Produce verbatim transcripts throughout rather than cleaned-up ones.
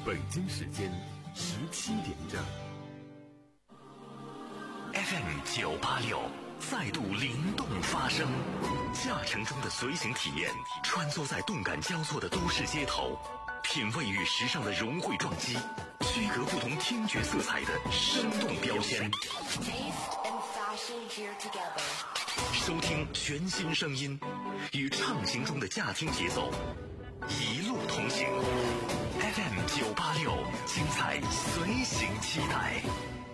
北京时间十七点整。 F M 九八六再度灵动发声，驾乘中的随行体验，穿梭在动感交错的都市街头，品味与时尚的融汇撞击，区隔不同听觉色彩的生动标签。收听全新声音，与畅行中的驾听节奏，一路同行。F M 九八六，精彩随行期待。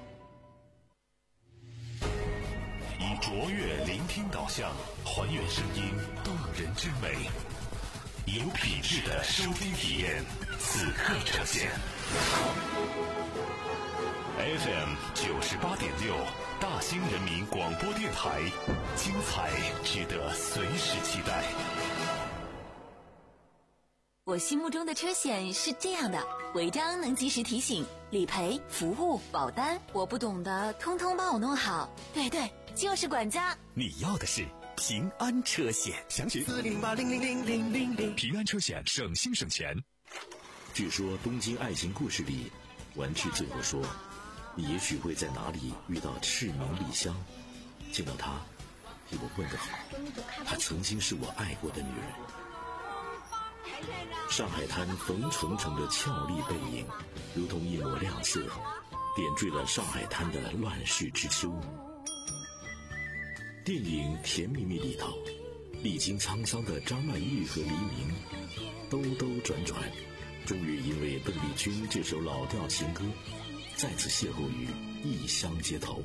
以卓越聆听导向，还原声音动人之美，有品质的收听体验，此刻呈现。F M 九十八点六，大兴人民广播电台，精彩值得随时期待。 我心目中的车险是这样的：违章能及时提醒，理赔、服务、保单，我不懂的通通帮我弄好。对对，就是管家。 你要的是平安车险，详询四零八零零零零零零。平安车险，省心省钱。 据说《东京爱情故事》里，完治最后说，你也许会在哪里遇到赤名丽香，见到她，替我问个好，她曾经是我爱过的女人。上海滩冯程程的俏丽背影，如同一抹亮色，点缀了上海滩的乱世之秋。电影《甜蜜蜜》里头，历经沧桑的张曼玉和黎明，兜兜转转，终于因为邓丽君这首老调情歌，再次邂逅于异乡街头。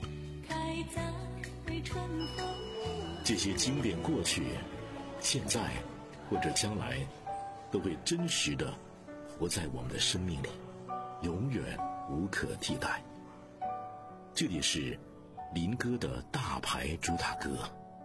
这些经典过去，现在或者将来，都会真实的活在我们的生命里，永远无可替代。这里是林哥的大牌主打歌。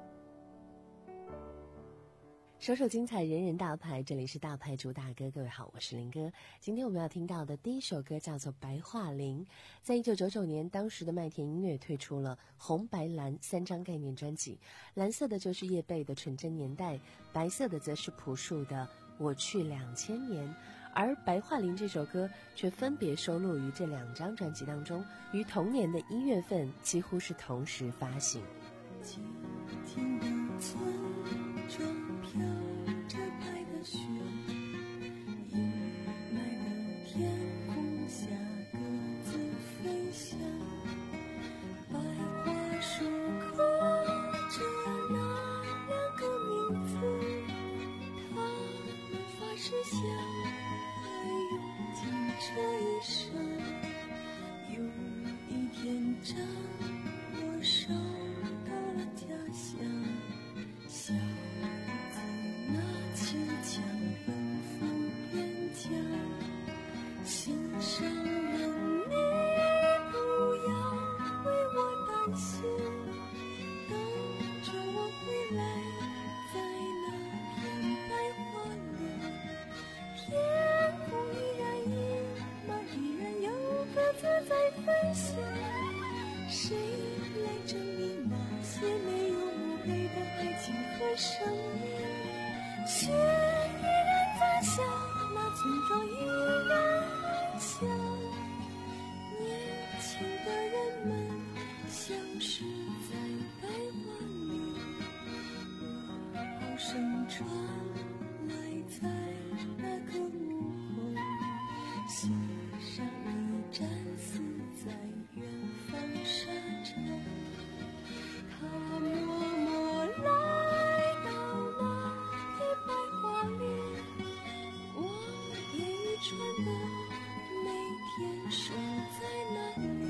首首精彩，人人大牌，这里是大牌主打歌。各位好，我是林哥。今天我们要听到的第一首歌叫做《白桦林》。在一九九九年，当时的麦田音乐推出了红白蓝三张概念专辑，蓝色的就是叶蓓的纯真年代，白色的则是朴树的我去两千年，而《白桦林》这首歌却分别收录于这两张专辑当中，于同年的一月份几乎是同时发行。 静静的村庄飘着白的雪，阴霾的天空下各自飞翔，白桦树刻着那两个名字，他们发誓相爱用尽这一生，有一天将我收到了家乡，小子拿起枪奔赴边疆，心上人你不要为我担心，等着我回来，在那片白桦林，天空依然阴霾，依然有鸽子在飞翔，谁来证明那些没有墓碑的爱情和生命？雪依然在下，那村庄依然安详，年轻的人们相识在白桦林，歌声传来在那个午后，写上一战死在远方沙洲，他默默来到那片白桦林，我也愚蠢的每天守在那里。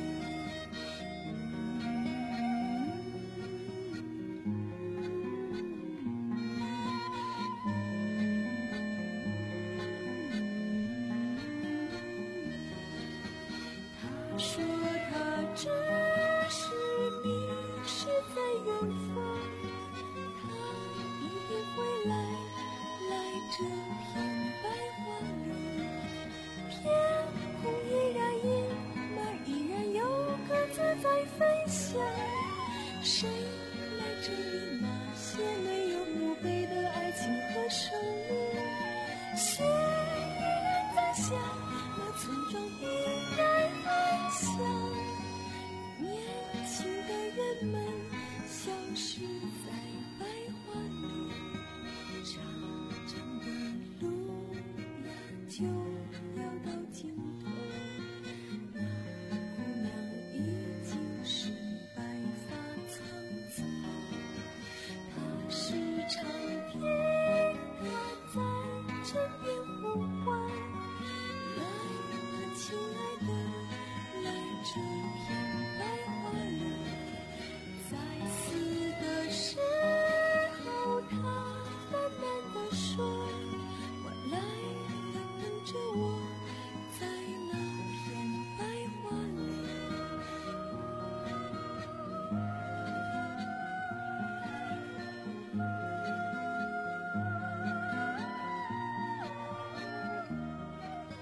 他说他只是迷失在远方，他一定会来，来这片白桦林，天空依然阴霾，依然有鸽子在飞翔，谁来证明那些没有墓碑的爱情和生命？雪依然在下，那村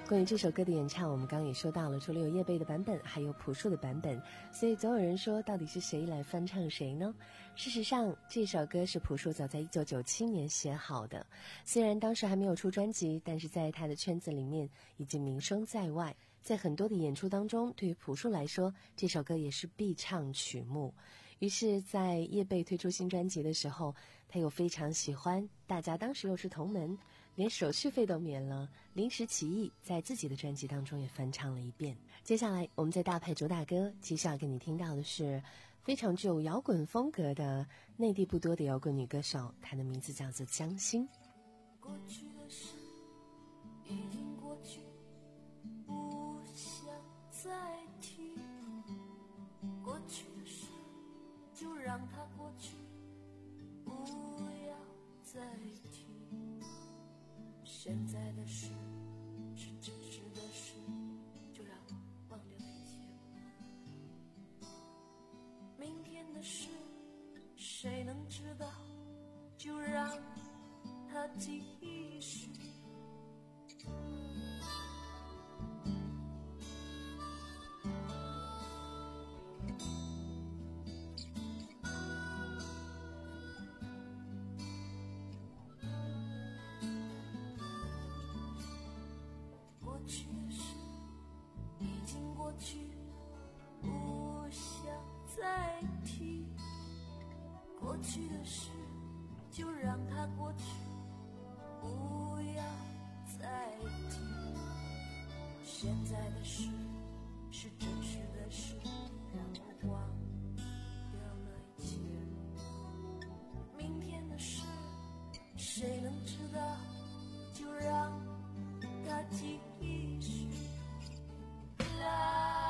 关于这首歌的演唱，我们刚刚也说到了，除了有叶蓓的版本，还有朴树的版本，所以总有人说，到底是谁来翻唱谁呢？事实上，这首歌是朴树早在一九九七年写好的，虽然当时还没有出专辑，但是在他的圈子里面已经名声在外，在很多的演出当中，对于朴树来说，这首歌也是必唱曲目。于是在叶蓓推出新专辑的时候，他又非常喜欢，大家当时又是同门，连手续费都免了，临时起意在自己的专辑当中也翻唱了一遍。接下来我们在大派主打歌继续要给你听到的是非常具有摇滚风格的内地不多的摇滚女歌手，她的名字叫做江心。 过去的事已经过去，不想再提，过去的事就让它过去，不要再提。现在的事是真实的事，就让我忘掉一切。明天的事谁能知道，就让它继续。过去的事已经过去，不想再提。过去的事就让它过去，不要再提。现在的事是真实的事，让我忘掉了一切。明天的事谁能知道，就让它继续。啦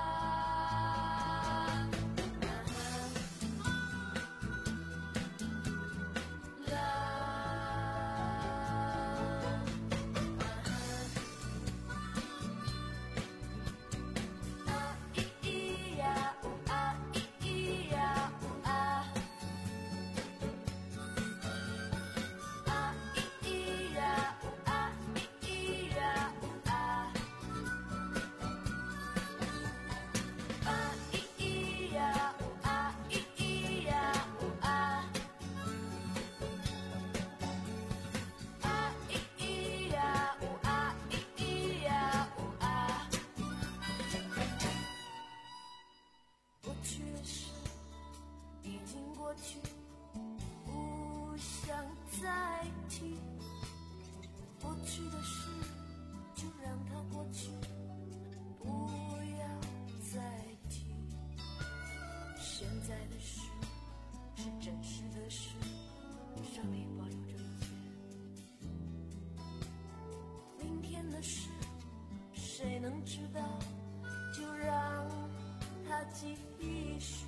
谁能知道，就让它继续。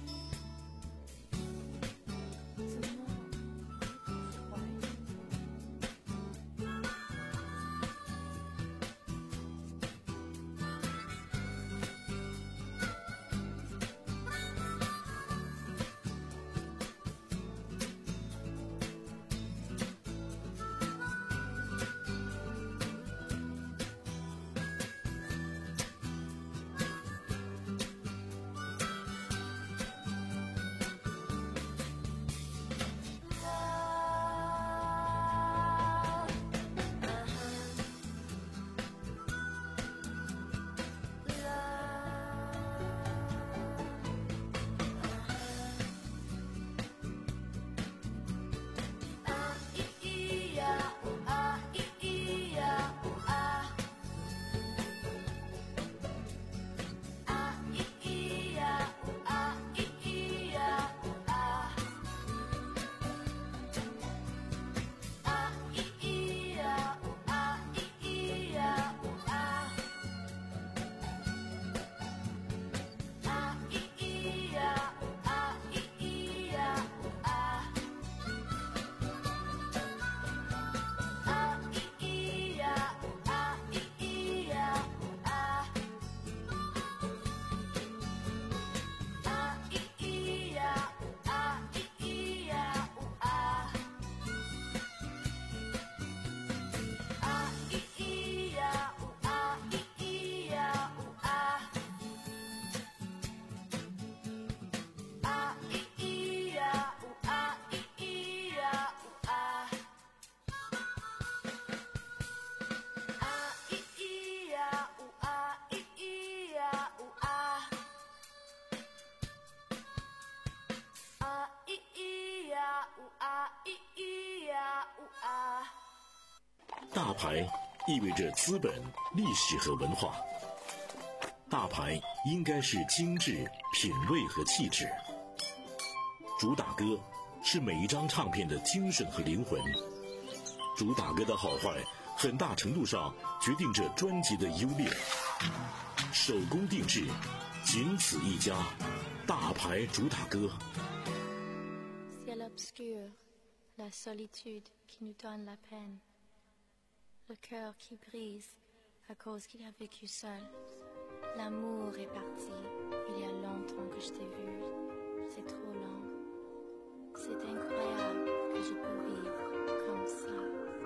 牌意味着资本、历史和文化。大牌应该是精致、品味和气质。主打歌是每一张唱片的精神和灵魂。主打歌的好坏，很大程度上决定着专辑的优劣。手工定制，仅此一家，大牌主打歌。 Ciel obscur, la solitude qui nous donne la peine, le cœur qui brise à cause qu'il a vécu seul. L'amour est parti, il y a longtemps que je t'ai vu, c'est trop long. C'est incroyable que je peux vivre comme ça.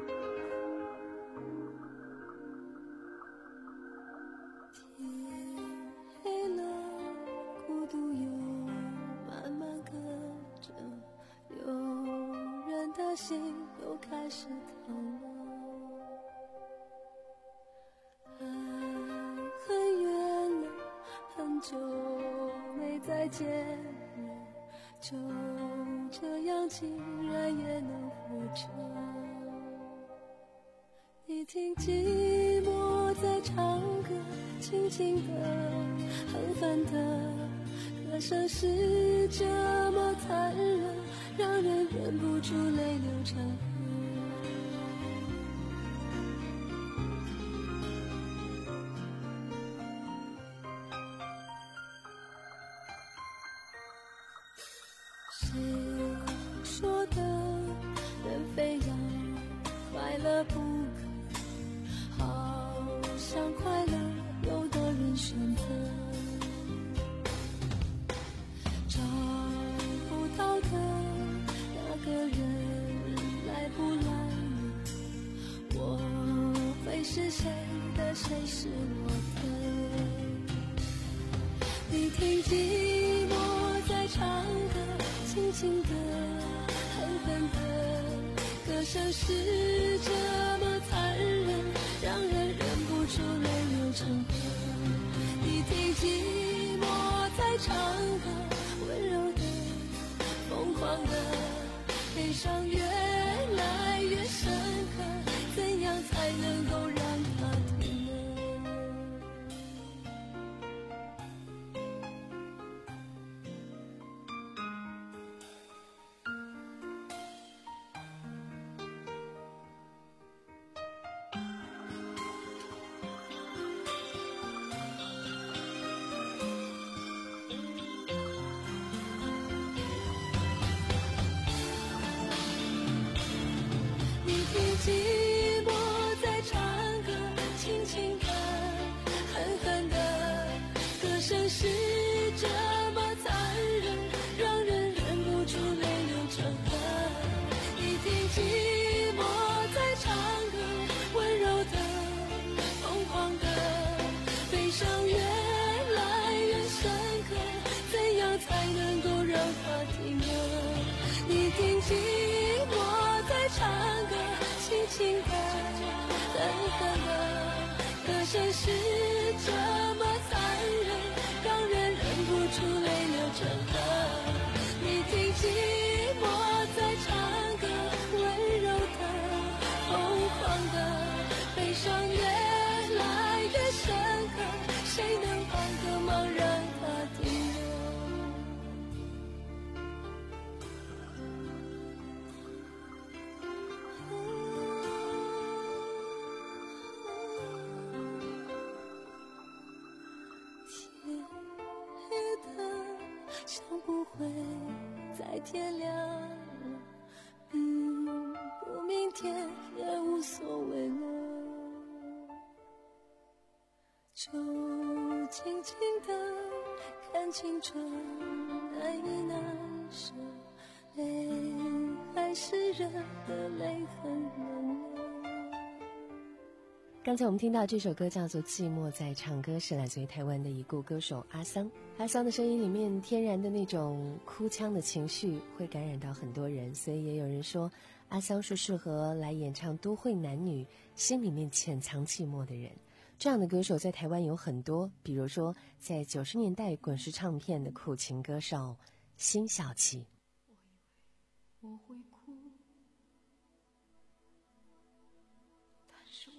心又开始疼了，爱很远了，很久没再见了，就这样竟然也能活着。你听寂寞在唱歌，轻轻的，狠狠的，歌声是这么残忍，让人忍不住泪流成河。谁说的人非要快乐不可？好像快乐有的人选择找不到的那个人来不来呢？我会是谁的，谁是我的？你听寂寞在唱歌，轻轻的，狠狠的，歌声是这么残忍，让人忍不住泪流成河。你听寂寞在唱歌，温柔的，疯狂的，悲伤越来越深刻，怎样才能够让它停呢？寂寞在唱歌，轻轻的，狠狠的，歌声是这么残忍，让人忍不住泪流成河。你听寂寞在唱歌，温柔的，疯狂的，悲伤越来越深刻，怎样才能够让它停呢？你听寂寞在唱歌，轻轻的，狠狠的，歌声是这么残忍，让人忍不住泪流成河。你听寂寞在唱歌，温柔的，疯狂的，悲伤越来越深刻，谁能帮个忙让它停呢？想不会再天亮了，嗯，不明天也无所谓了，就轻轻的看青春难以难舍，泪还是热的，泪很冷了。 刚才我们听到这首歌叫做《寂寞在唱歌》，是来自于台湾的已故歌手阿桑。阿桑的声音里面天然的那种哭腔的情绪会感染到很多人，所以也有人说阿桑是适合来演唱都会男女心里面潜藏寂寞的人。这样的歌手在台湾有很多，比如说在九十年代滚石唱片的苦情歌手辛晓琪。 我以为我会哭，但是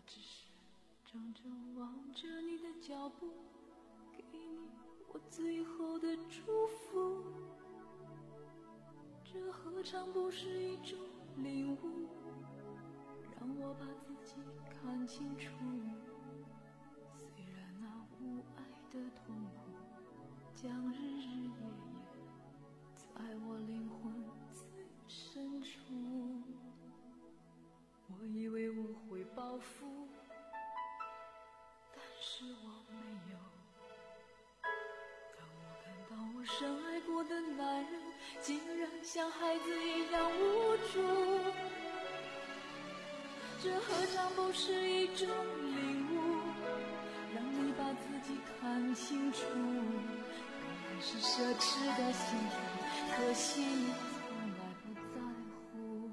只是怔怔望着你的脚步，给你我最后的祝福。这何尝不是一种领悟，让我把自己看清楚。虽然那无爱的痛苦将日日夜夜在我灵魂最深处，我以为我会报复，但是我没有。当我看到我深爱过的男人竟然像孩子一样无助，这何尝不是一种领悟，让你把自己看清楚。本来是奢侈的幸福，可惜你从来不在乎。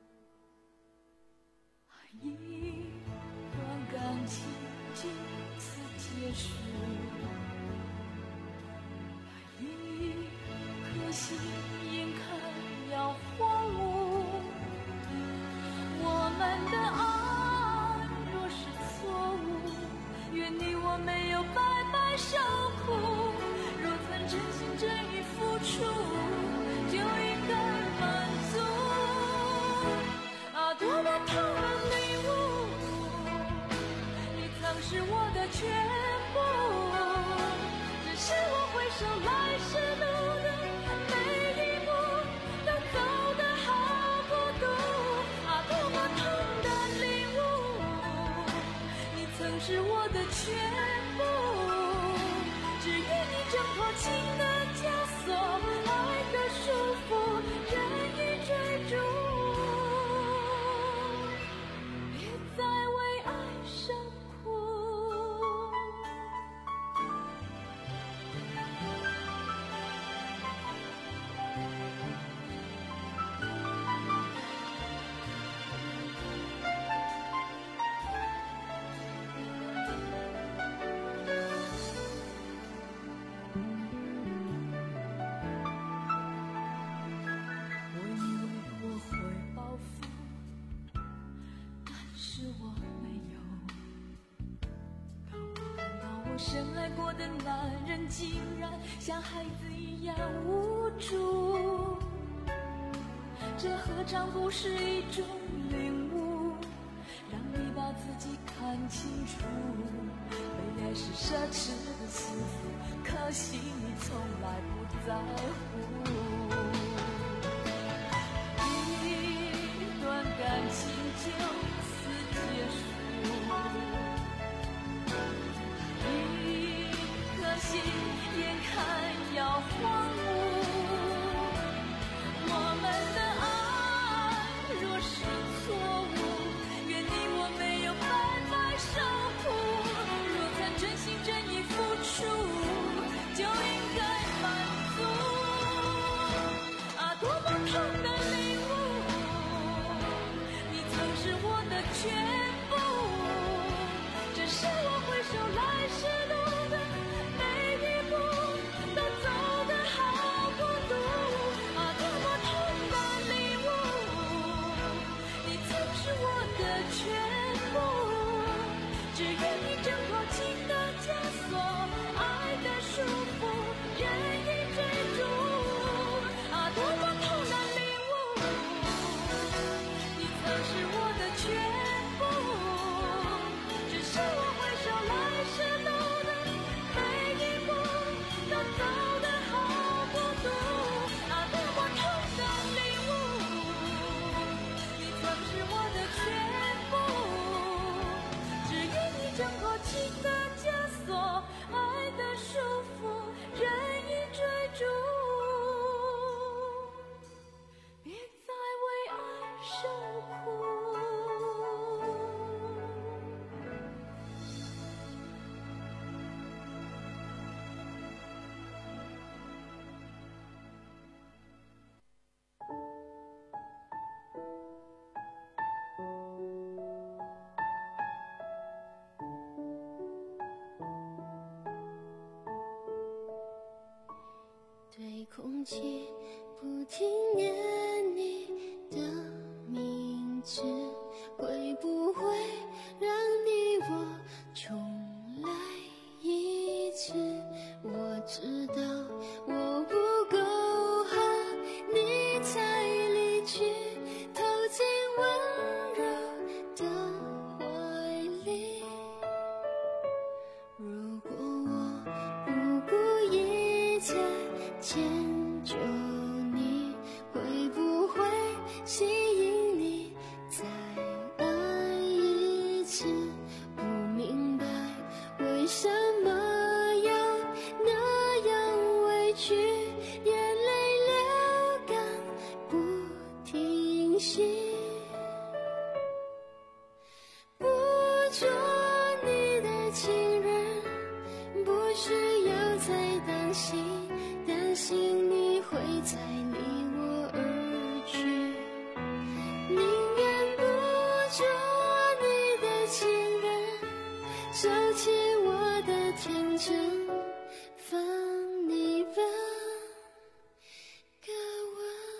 一段感情就此结束，一颗心眼看要荒芜。我们的爱若是错误，愿你我没有白白受苦。若曾真心真意付出，就应该满足。啊，多么痛的领悟，你曾是我的全部，只是我回首来时路的每一步都走得好孤独。啊，多么痛的领悟，你曾是我的全部，只愿你挣脱情的枷锁，爱的束缚，任意追逐，别再为爱受苦。我以为我会报复，但是我没有。当我看到我深爱过的男人竟然像孩子一样无助，这何尝不是一种领悟，让你把自己看清楚。被爱是奢侈的幸福，可惜你从来不在乎。一段感情就此结束，一颗心眼看要荒芜。我们的爱若是错误，愿你我没有白白受苦。若曾真心真意付出，就应该满足。啊，多么痛的领悟，你曾是我的全部，只是我回首来时路的每一步都走得好孤独。啊，多么痛的领悟，你曾是我的全部，只愿你挣脱情的枷锁，爱的束缚，任意追逐。啊，多么痛的领悟，你曾是我的全部，只是我回首来时路的每一步都走得好孤独。啊，多么痛的领悟，你曾是我的全部，只愿你挣脱情的枷锁，爱的束缚，任意追逐，别再为爱受苦。 对空气不停念你的名字，会不会让你做你的情人，不需要再担心，担心你会再离我而去，宁愿不做你的情人，收起我的天真，放你吧，给我。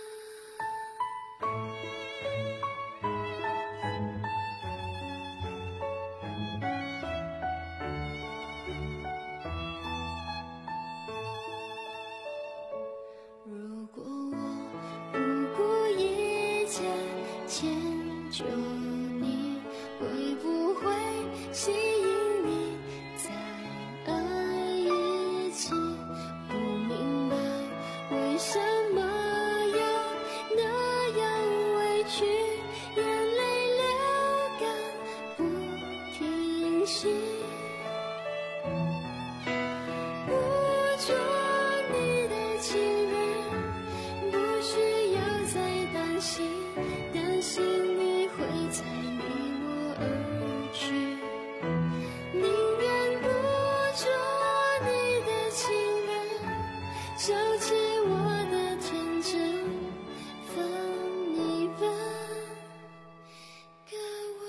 如果我不顾一切迁就你，会不会吸引你再爱一次？不明白为什么要那样委屈，眼泪流干不停息。不做你的情人，不需要再担心，担心你会再离我而去，宁愿不做你的情人，收起我的天真，放你吧，给我。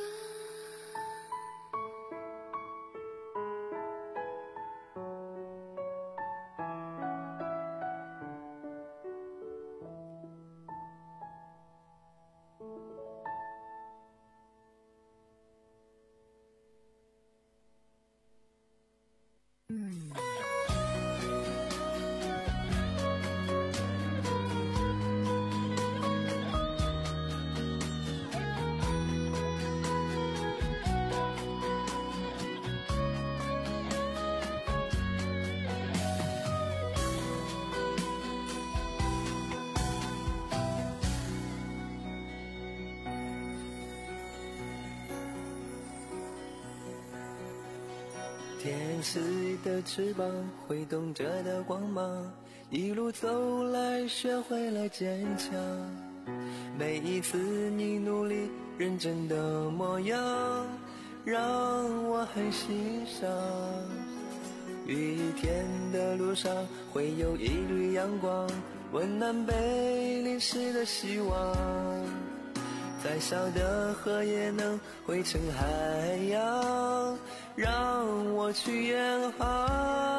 天使的翅膀挥动着的光芒，一路走来学会了坚强，每一次你努力认真的模样让我很欣赏。雨天的路上会有一缕阳光，温暖被淋湿的希望，再小的河也能汇成海洋，让我去远航。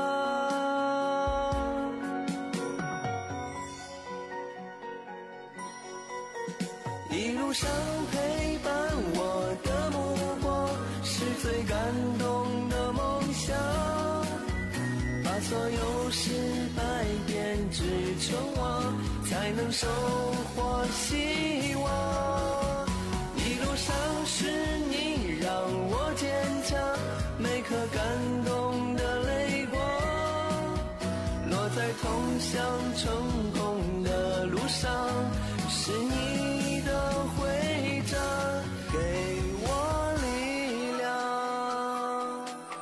一路上陪伴我的目光，是最感动的梦想，把所有失败变至成王，才能收获希望。一路上是你让我坚强，每颗感动的泪光，落在通向成功的路上，是你的徽章，给我力量。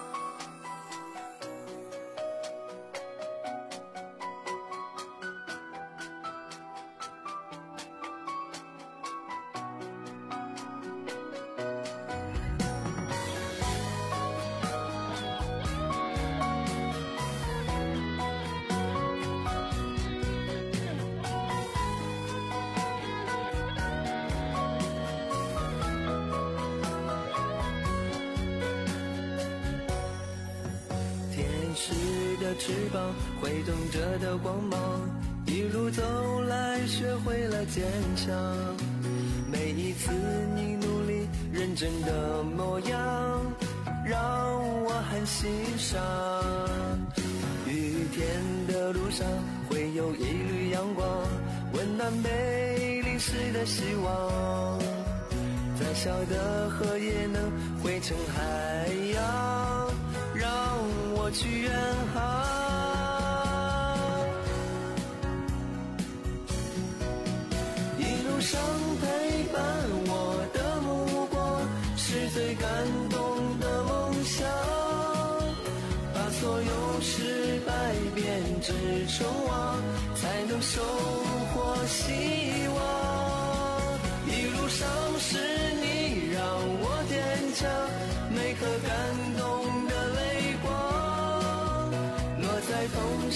的翅膀挥动着的光芒，一路走来学会了坚强，每一次你努力认真的模样让我很欣赏。雨天的路上会有一缕阳光，温暖被淋湿的希望，再小的河也能汇成海洋，让我去远航。一路上陪伴我的目光，是最感动的梦想，把所有失败变至成王，才能收获希望。一路上是你让我坚强，每颗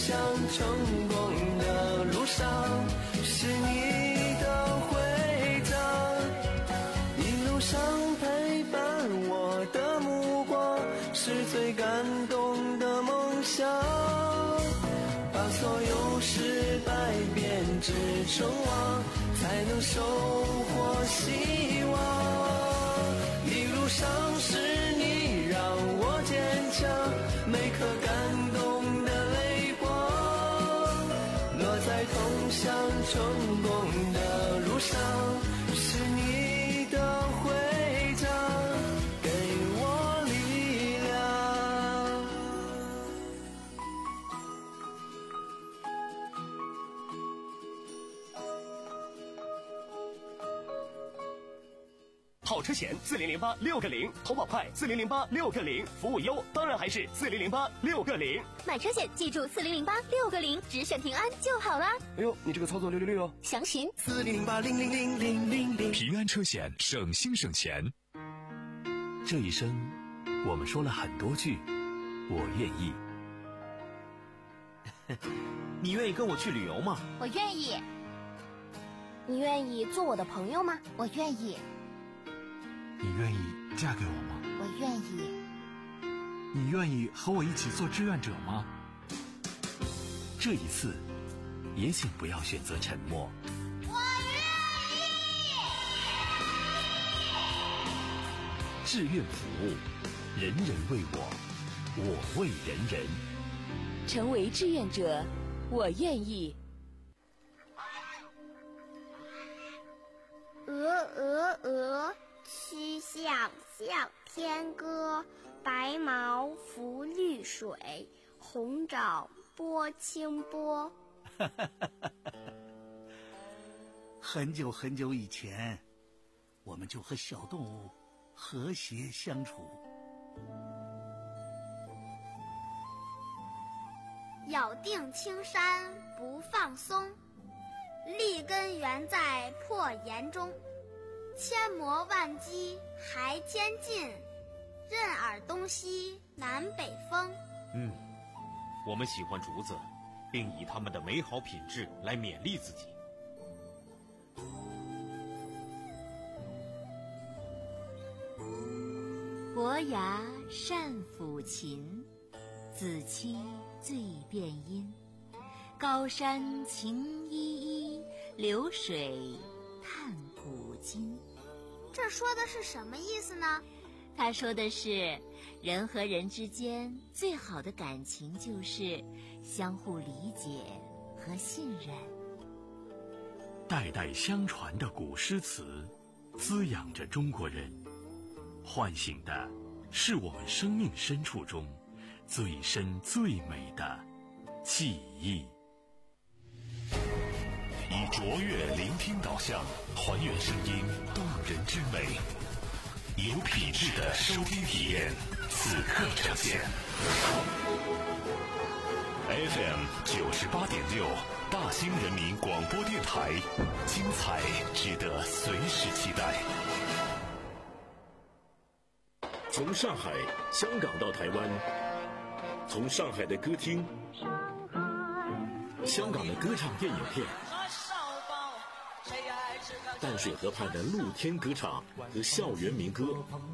向成功的路上，是你的徽章。一路上陪伴我的目光，是最感动的梦想。把所有失败变成成王，才能收获希望。一路上是你让我坚强，每颗感动的泪光，落在通向成功的路上，是你的徽章，给我力量。 好车险四零零八六个零，投保快四零零八六个零，服务优当然还是四零零八六个零。 买车险记住四零零八六个零，只选平安就好啦。 哎呦，你这个操作六六六哦！ 详询四零零八零零零零零零。 平安车险，省心省钱。 这一生，我们说了很多句“我愿意”。 你愿意跟我去旅游吗？ 我愿意。你愿意做我的朋友吗？我愿意。 你愿意嫁给我吗？ 我愿意。 你愿意和我一起做志愿者吗？ 这一次，也请不要选择沉默。 我愿意。 志愿服务，人人为我，我为人人。 成为志愿者，我愿意。 鹅鹅鹅，曲项向天歌。白毛浮绿水，红爪拨清波。 很久很久以前，我们就和小动物和谐相处。 咬定青山不放松，立根原在破岩中。千磨万击还坚劲，任尔东西南北风。 嗯，我们喜欢竹子，并以它们的美好品质来勉励自己。 伯牙善抚琴，子期最辨音。高山晴依依，流水探古今。 这说的是什么意思呢？ 他说的是，人和人之间最好的感情就是相互理解和信任。 代代相传的古诗词，滋养着中国人，唤醒的是我们生命深处中最深最美的记忆。 以卓越聆听导向，还原声音动人之美，有品质的收听体验，此刻呈现。F M 九十八点六，大兴人民广播电台，精彩值得随时期待。 从上海、香港到台湾，从上海的歌厅、香港的歌唱电影片，淡水河畔的露天歌唱和校园民歌，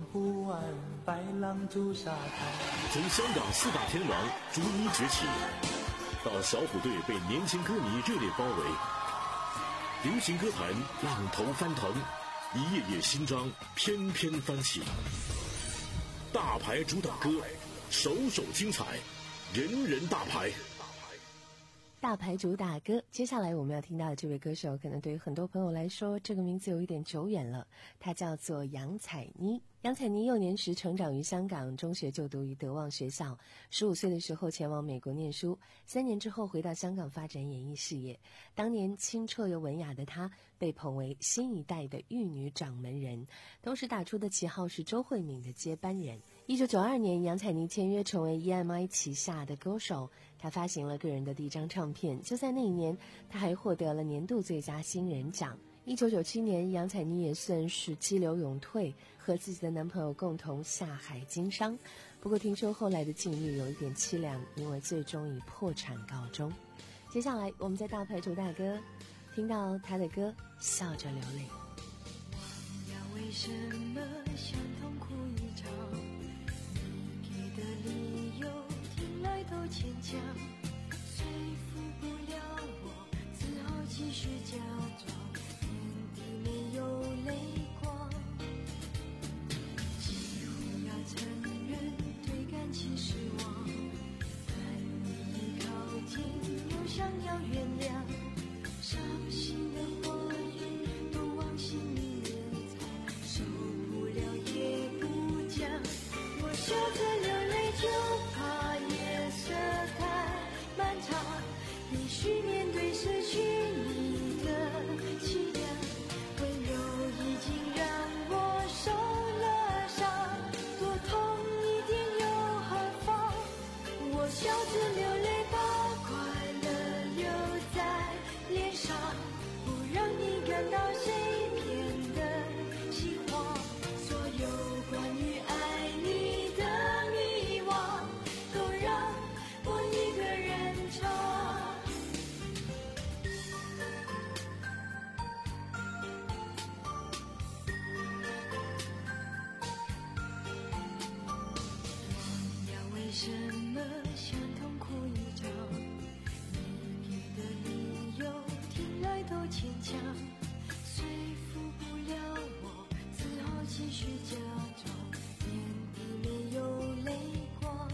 从香港四大天王逐一崛起，到小虎队被年轻歌迷热烈包围，流行歌坛浪头翻腾，一页页新章翩翩翻起。大牌主打歌，首首精彩，人人大牌。 大牌主打歌，接下来我们要听到的这位歌手，可能对于很多朋友来说，这个名字有一点久远了。她叫做杨采妮。杨采妮幼年时成长于香港，中学就读于德望学校，十五岁的时候前往美国念书，三年之后回到香港发展演艺事业。当年清澈又文雅的她，被捧为新一代的玉女掌门人，同时打出的旗号是周慧敏的接班人。一九九二年，杨采妮签约成为 E M I 旗下的歌手，她发行了个人的第一张唱片。就在那一年，她还获得了年度最佳新人奖。一九九七年，杨采妮也算是激流勇退， 和自己的男朋友共同下海经商。不过听说后来的境遇有一点凄凉，因为最终以破产告终。接下来我们在大牌主大哥听到他的歌，笑着流泪。 忘了为什么想痛哭一场，你给的理由听来都牵强，说服不了我，只好继续假装，眼底没有泪光，几乎要承认对感情失望，但你一靠近又想要原谅，伤心的话语都往心里面藏，受不了也不讲，我笑着流泪就怕夜色太漫长，必须面对失去你的凄凉，温柔已经让我受了伤，多痛一点又何妨，我笑着流泪把快乐留在脸上，不让你感到谁骗的喜欢，所有关于爱你的迷惘都让我一个人唱。忘了为什么想痛哭一场，你给的理由听来都牵强，说服不了我，只好继续假装，眼底没有泪光，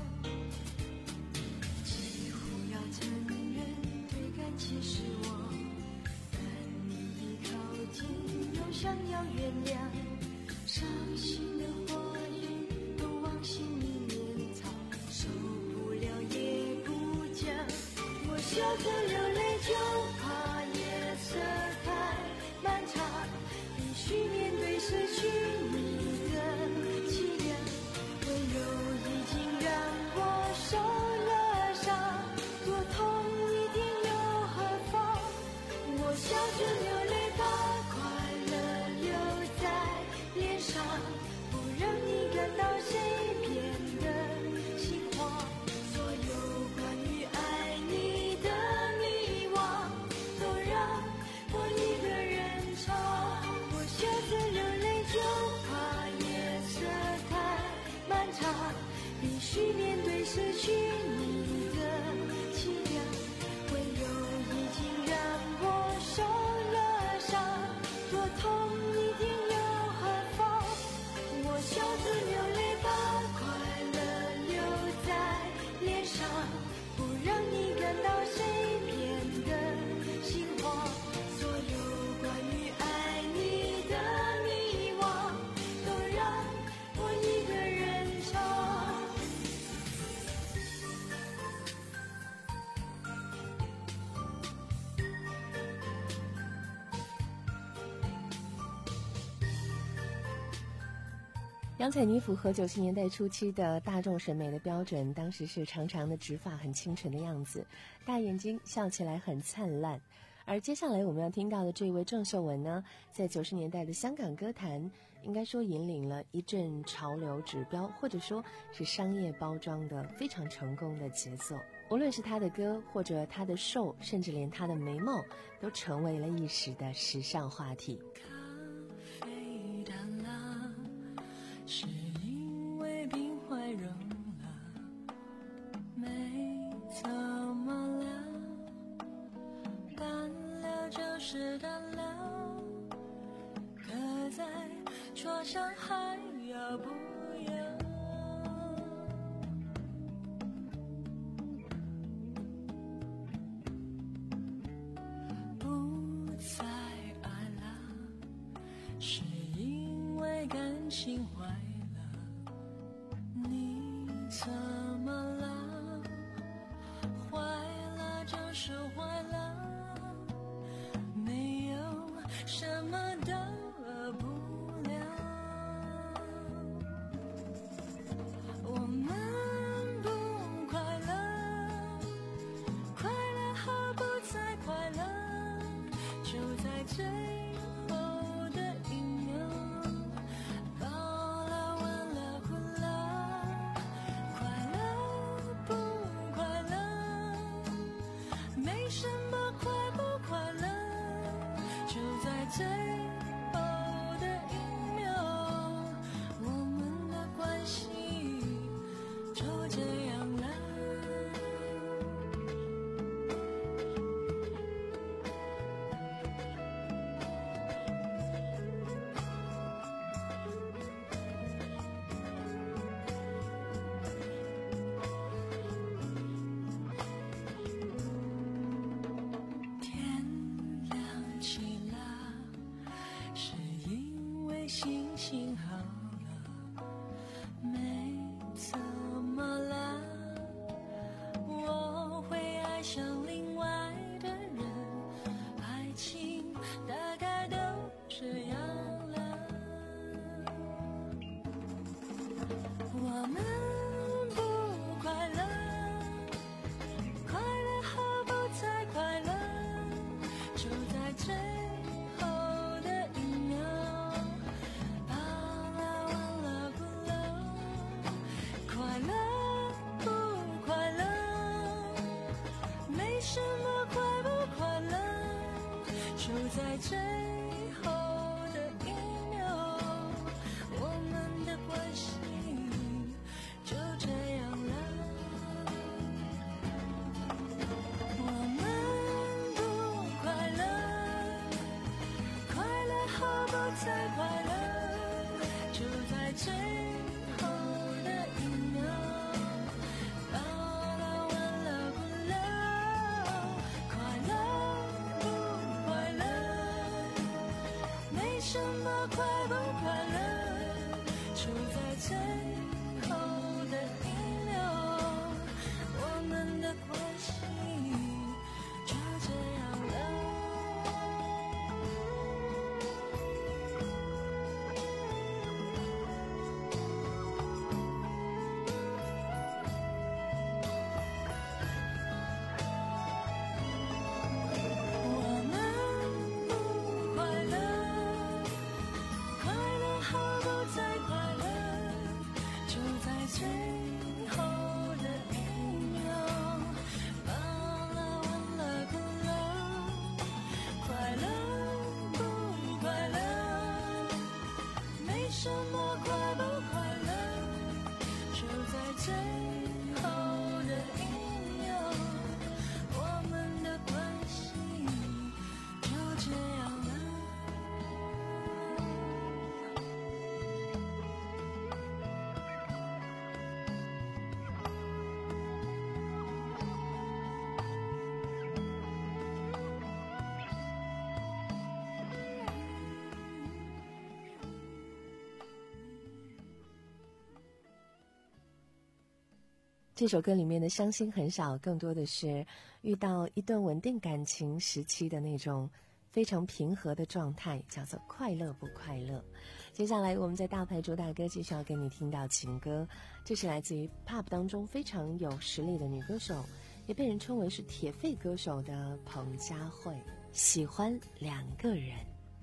几乎要承认对感情失望，但你一靠近又想要原谅，伤心的话语都往心里面藏，受不了也不讲，我笑着流泪就怕夜色太漫长，必须面对失去你的凄凉，温柔已经让我受了伤，多痛一点又何妨，我笑着流泪把快乐留在脸上，不让你感到谁骗的心慌，所有关于爱你的迷惘都让我一个人唱，我笑着流泪就怕夜色太漫长，必须面对失去你的凄凉，温柔已经让我受了伤，多痛一点又何妨，我笑着流泪把快乐留在脸上，不让你感到谁骗的心慌，所有关于爱你的迷惘都让我一个人唱。 杨采妮符合九十年代初期的大众审美的标准，当时是长长的直发，很清纯的样子，大眼睛，笑起来很灿烂。而接下来我们要听到的这位郑秀文呢，在九十年代的香港歌坛，应该说引领了一阵潮流指标，或者说是商业包装的非常成功的节奏。无论是她的歌，或者她的瘦，甚至连她的眉毛，都成为了一时的时尚话题。 咖啡淡了，是因为冰块融了，没怎么了，淡了就是淡了，刻在桌上还要不要？不再爱了，是因为感情坏了，你怎么了？坏了就是坏了，没有什么大不了。我们不快乐，快乐和不再快乐，就在最后的一秒，告最后的一秒，我们的关系就这样了。我们不快乐，快乐后不再快乐，就在最后的一秒，到了完了不了，快乐不快乐，没什么快不快乐，就在最后的一秒，我们的关系就这样了。我们不快乐，快乐后不再快乐，就在最后的一秒，到了完了不了，快乐不快乐，没什么快不快乐，就在最后的一秒，我们的关系就这样了。 这首歌里面的伤心很少，更多的是遇到一段稳定感情时期的那种非常平和的状态，叫做快乐不快乐。接下来我们在大牌主打歌继续要跟你听到情歌，这是来自于 pop 当中非常有实力的女歌手，也被人称为是铁肺歌手的彭佳慧，喜欢两个人。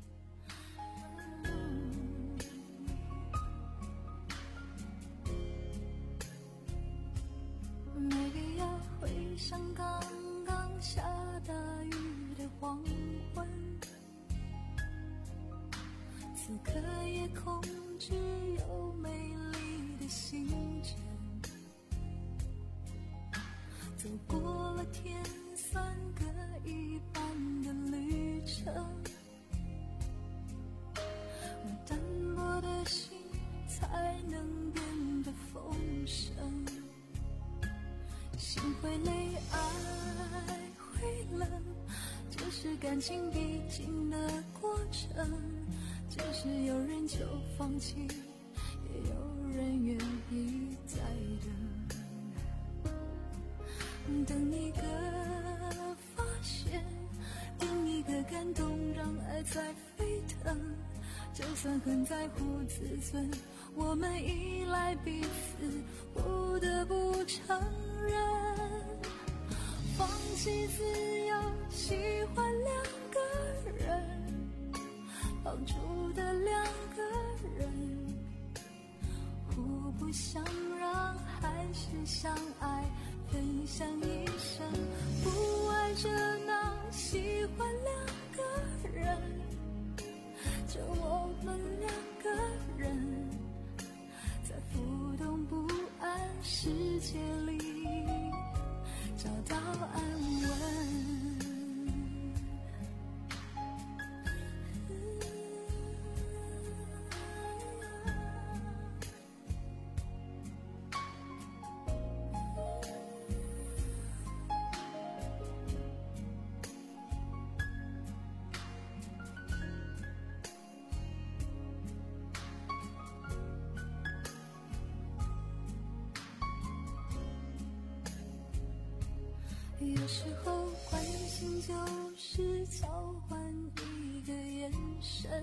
没必要回想刚刚下大雨的黄昏，此刻夜空只有美丽的星辰，走过了天算各一半的旅程，而淡薄的心才能变得丰盛，心会累，爱会冷，这是感情必经的过程，只是有人就放弃，也有人愿意再等，等一个发现，等一个感动，让爱再沸腾，就算很在乎自尊，我们依赖彼此，不得不承认，放弃自由，喜欢两个人，绑住的两个人，互不相让，还是相爱，分享一生，不爱热闹，喜欢两个人，就我们两个人，在浮动不安世界里找到安稳。有时候关心就是交换一个眼神，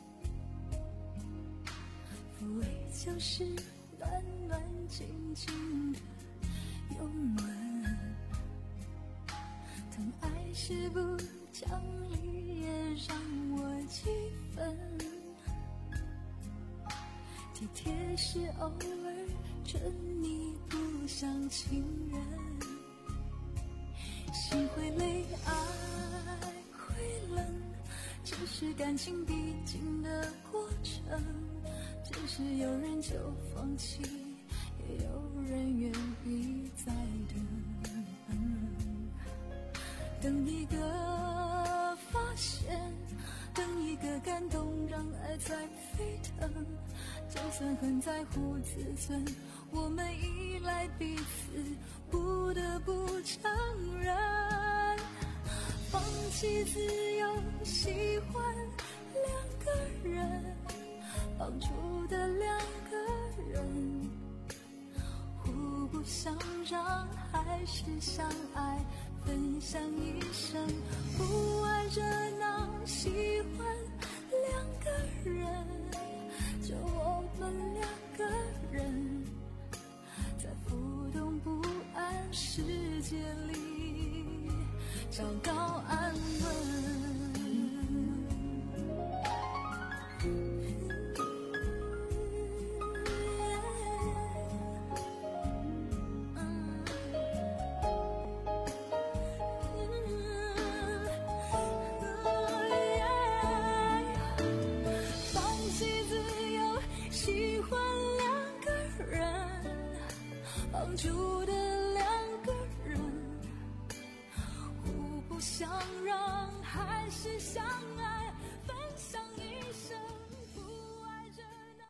抚慰就是暖暖静静的拥吻，疼爱是不讲理也让我气愤，体贴是偶尔宠你不像情人，心会累，爱会冷， 只是感情必经的过程，只是有人就放弃，也有人愿意再等，等一个发现，等一个感动，让爱在沸腾。就算很在乎自尊，我们依赖彼此，不得不承认，放弃自由，喜欢两个人，放逐的两个人，互不相让，还是相爱，分享一生，不爱热闹，喜欢两个人，就我们两个人，在浮动不安世界里找到安稳。放逐的两个人，互不相让，还是相爱，分享一生，不爱热闹。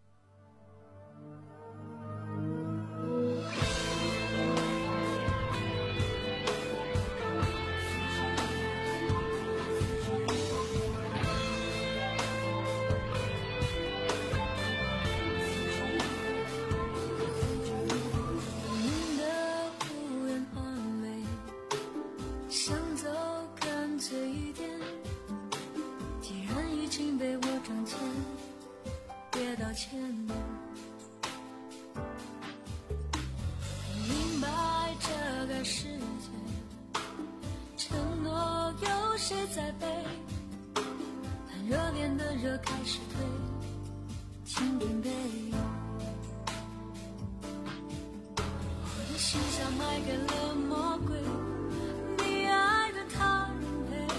歉，明白这个世界，承诺有谁在背？当热恋的热开始退，请准备。我的心像卖给了魔鬼，你爱的他人陪，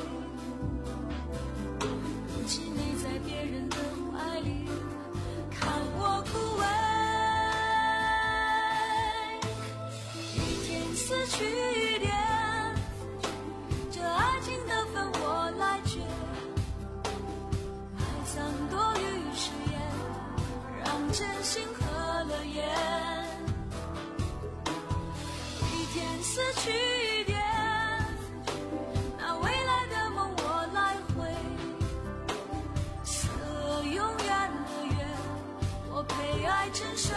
如今你在别人的怀里。看我枯萎，一天死去一点，这爱情的分我来决，爱藏多于誓言，让真心合了眼。一天死去一点，那未来的梦我来回，死了永远的约，我陪爱沉睡。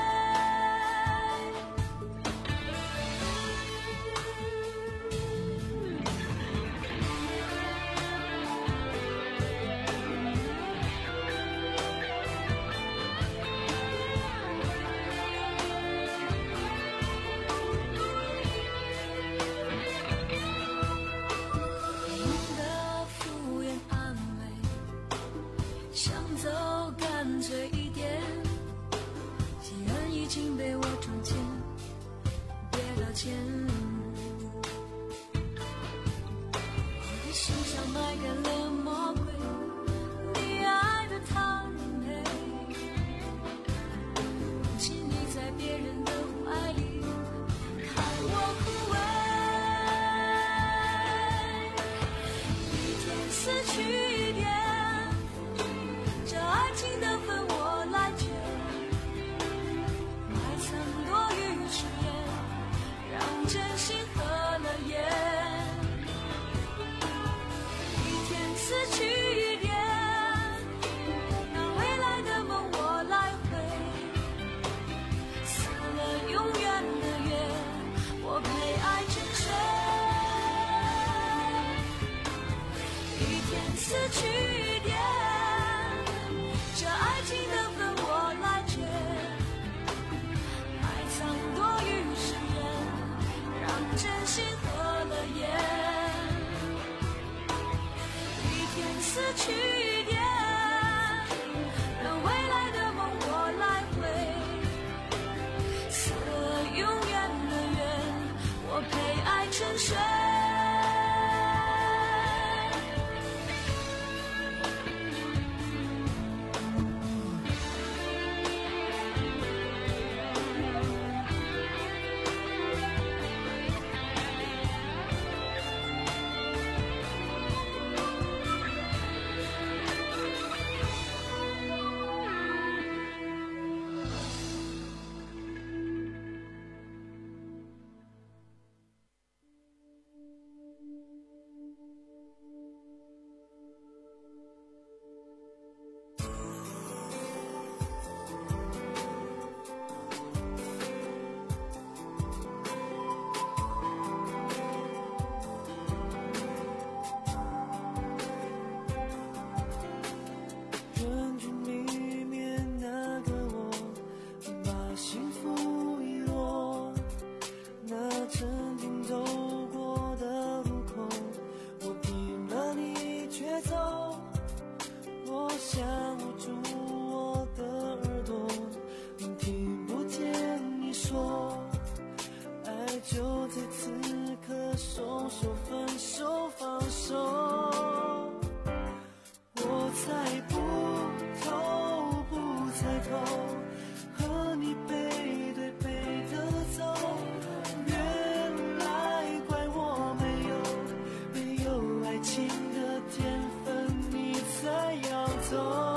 你的敷衍安慰，想走干脆一点，既然已经被我撞见，别道歉。我的心像卖给了魔鬼，你爱的他人陪，如今你在别人的怀里，看我枯萎。一天死去一点，这爱情的分我来决，爱曾多于誓言，让真心合了眼。一天死去一点，那未来的梦我来回，死了永远的约，我陪爱沉睡。一天死去一点，这爱情的分我来决，爱藏多于誓言，让真心合了眼。一天死去一点，让未来的梦我来回，死了永远的约，我陪爱沉睡。 错，爱就在此刻，松手分手放手，我猜不透不猜透，和你背对背的走，原来怪我没有没有爱情的天分，你才要走。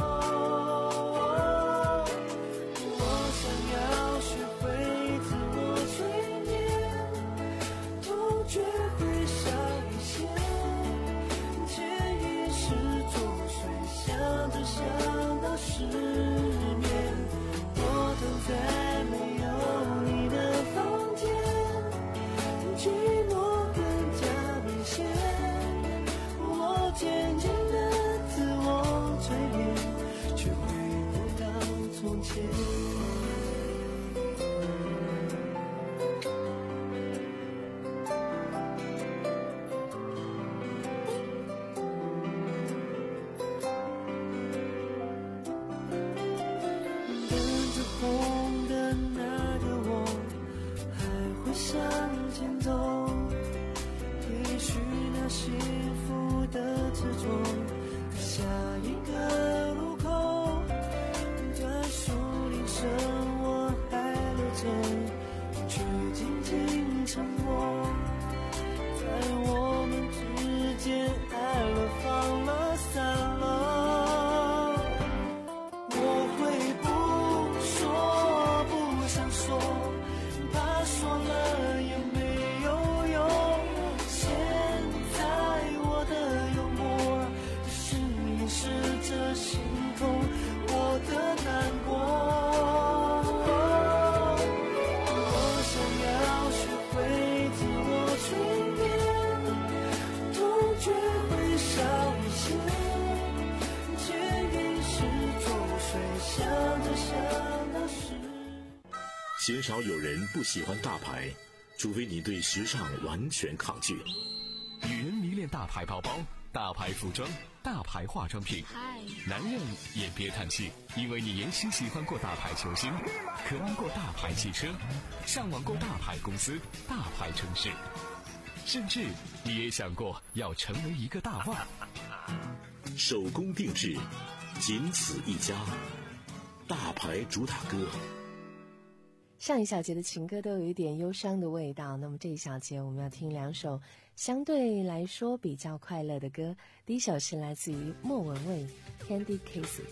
鲜少有人不喜欢大牌，除非你对时尚完全抗拒。 女人迷恋大牌包包、大牌服装、大牌化妆品，男人也别叹气，因为你也许喜欢过大牌球星，渴望过大牌汽车，向往过大牌公司、大牌城市，甚至你也想过要成为一个大腕。 手工定制，仅此一家，大牌主打歌。 上一小节的情歌都有一点忧伤的味道，那么这一小节我们要听两首相对来说比较快乐的歌。第一首是来自于莫文蔚 Candy Kisses。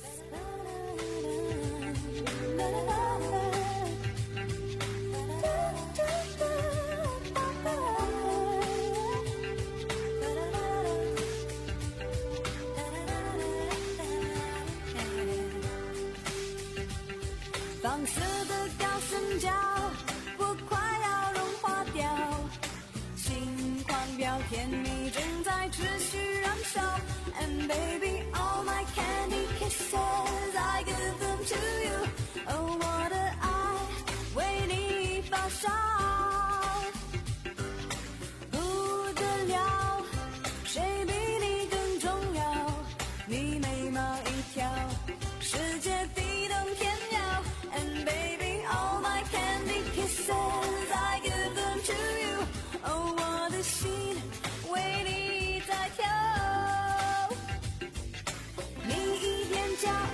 放肆的高声叫，我快要融化掉，心狂飙，甜蜜正在持续燃烧。And baby, all my candy kisses, I give them to you. Oh, 我的爱为你发烧，不得了，谁比你更重要？你眉毛一挑，世界地动天摇。And baby, all my candy kisses, I give them to you. Oh, 我的心为你在跳。你一边骄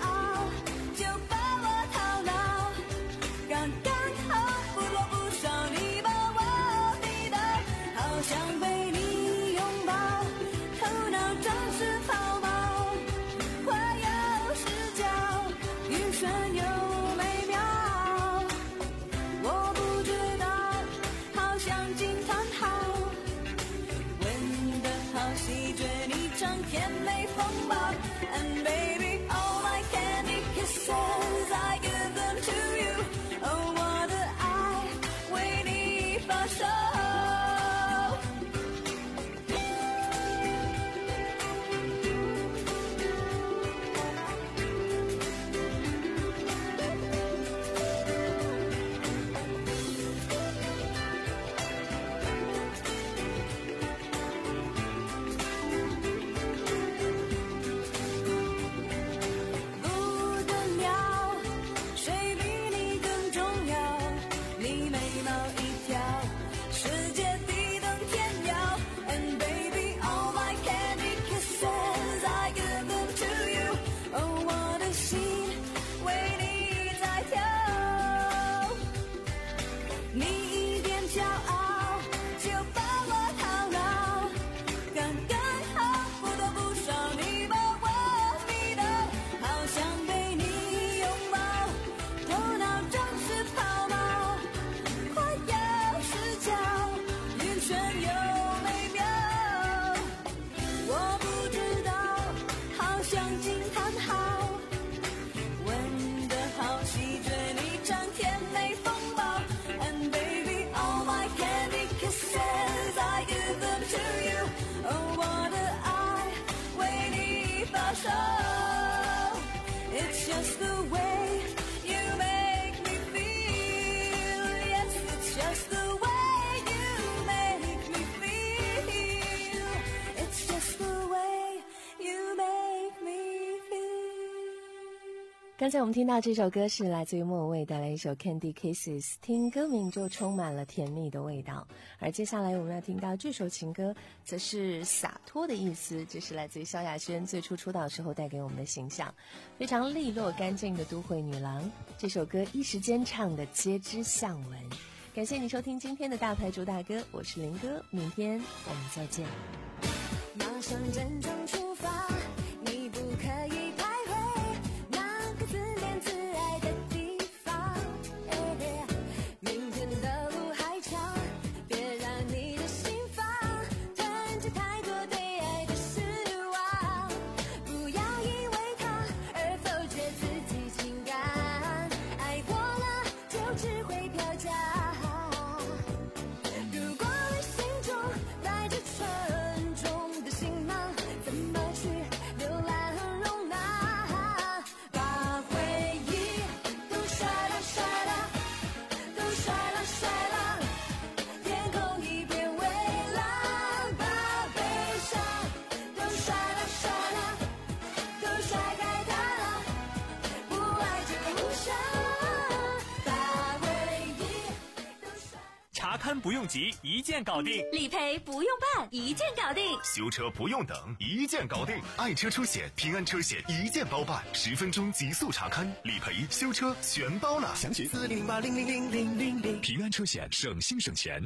刚才我们听到这首歌是来自于莫文蔚带来一首 Candy Kisses， 听歌名就充满了甜蜜的味道。而接下来我们要听到这首情歌则是洒脱的意思，这是来自于萧亚轩最初出道时候带给我们的形象，非常利落干净的都会女郎。这首歌一时间唱的皆知巷闻。感谢你收听今天的大牌主打歌，我是林哥，明天我们再见。 马上真正出发，你不可以徘徊那个自恋自爱的地方。明天的路还长，别让你的心房囤积太多对爱的失望。不要因为他而否决自己情感，爱过了就只会飘降。如果你心中带着沉重的心囊，怎么去浏览和容纳？把回忆都甩了甩了，都甩了甩了，天空一片蔚蓝。把悲伤都甩了甩了，都甩开它了，不爱就不想。把回忆都甩。 查勘不用急，一键搞定； 理赔不用办，一键搞定。 修车不用等，一键搞定。爱车出险，平安车险一键包办，十分钟极速查勘、理赔、修车全包了。详询四零八零零零零零零。 平安车险，省心省钱。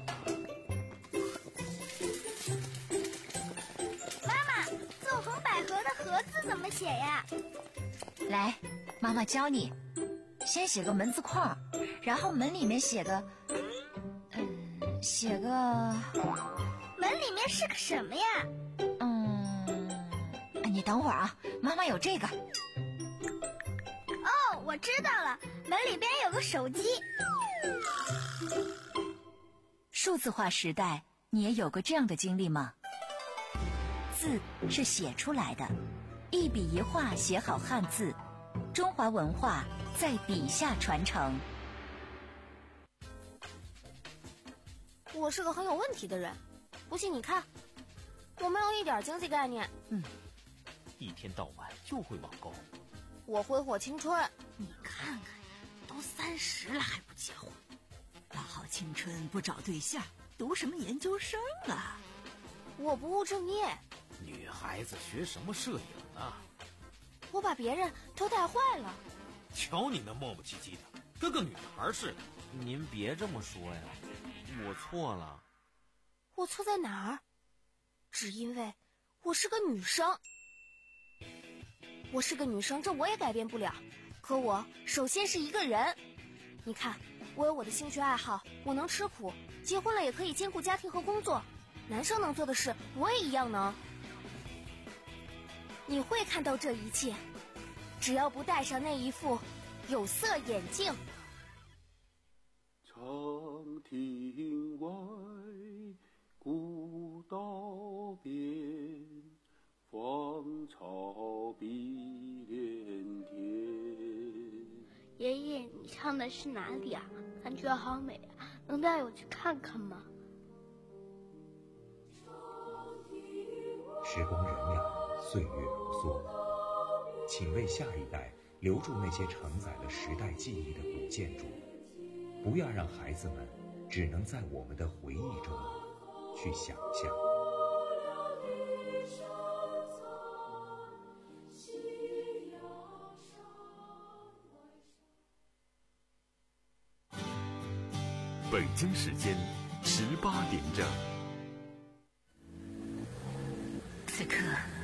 妈妈，纵横捭阖的阖字怎么写呀？ 来，妈妈教你，先写个门字框，然后门里面写个，嗯，写个， 门里面是个什么呀？ 嗯，哎，你等会儿啊，妈妈有这个。 哦，我知道了，门里边有个手机。 数字化时代，你也有过这样的经历吗？字是写出来的，一笔一画写好汉字，中华文化在笔下传承。 我是个很有问题的人，不信你看，我没有一点经济概念。 嗯，一天到晚就会网购。 我挥霍青春。 你看看呀，都三十了还不结婚，大好青春不找对象，读什么研究生啊？ 我不务正业。 女孩子学什么摄影啊？ 我把别人都带坏了。 瞧你那磨磨唧唧的，跟个女孩似的。 您别这么说呀，我错了。 我错在哪儿？只因为我是个女生。我是个女生，这我也改变不了。可我首先是一个人。你看，我有我的兴趣爱好，我能吃苦，结婚了也可以兼顾家庭和工作。男生能做的事，我也一样能。你会看到这一切，只要不戴上那一副有色眼镜。 长亭外，古道边，芳草碧连天。 爷爷，你唱的是哪里啊？感觉好美啊，能带我去看看吗？ 时光荏苒，岁月如梭，请为下一代留住那些承载了时代记忆的古建筑，不要让孩子们只能在我们的回忆中去想象。 北京时间十八点整。 此刻